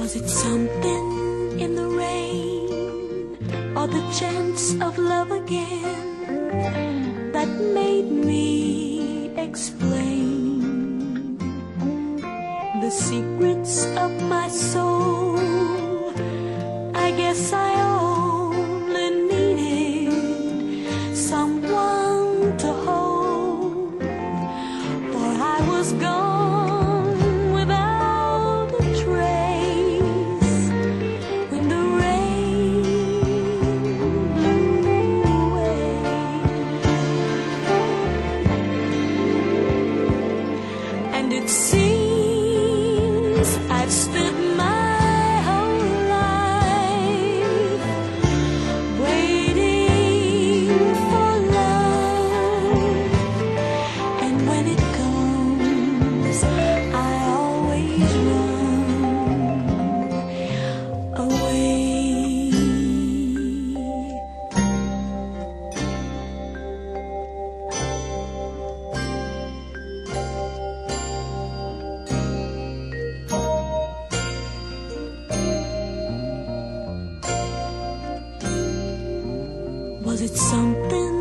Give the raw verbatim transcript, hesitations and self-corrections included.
Was it something in the rain, or the chance of love again, that made me explain the secrets of my soul? I guess I only needed someone to hold, for I was gone without a trace when the rain blew away. And it seems I've spent my Was it something